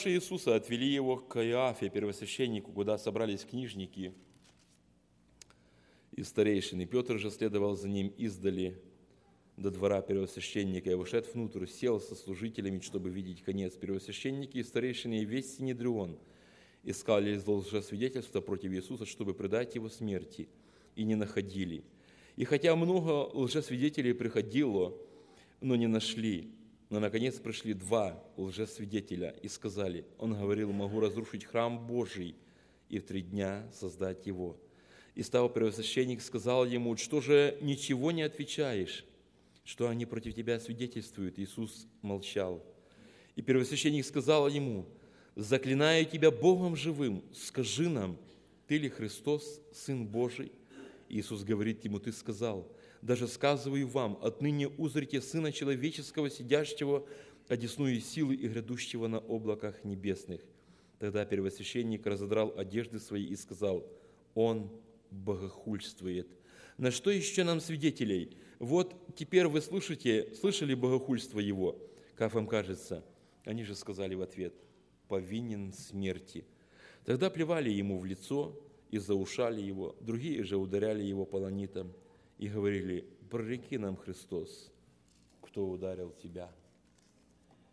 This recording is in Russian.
Иисуса отвели его к Каиафе, первосвященнику, куда собрались книжники и старейшины. Петр же следовал за ним издали до двора первосвященника, и вошед внутрь, сел со служителями, чтобы видеть конец. Первосвященники и старейшины и весь Синедрион искали лжесвидетельства против Иисуса, чтобы предать его смерти, и не находили. И хотя много лжесвидетелей приходило, но не нашли, но, наконец, пришли 2 лжесвидетеля и сказали: «Он говорил: могу разрушить храм Божий и в 3 дня создать его». И став первосвященник, сказал ему: «Что же ничего не отвечаешь? Что они против тебя свидетельствуют?» Иисус молчал. И первосвященник сказал ему: «Заклинаю тебя Богом живым, скажи нам, ты ли Христос, Сын Божий?» Иисус говорит ему: «Ты сказал. Даже сказываю вам, отныне узрите Сына Человеческого, сидящего одесную силы и грядущего на облаках небесных». Тогда первосвященник разодрал одежды свои и сказал: «Он богохульствует. На что еще нам свидетелей? Вот теперь вы слышали богохульство его? Как вам кажется?» Они же сказали в ответ: «Повинен смерти». Тогда плевали ему в лицо и заушали его, другие же ударяли его полонитом и говорили: «Прореки нам, Христос, кто ударил тебя?»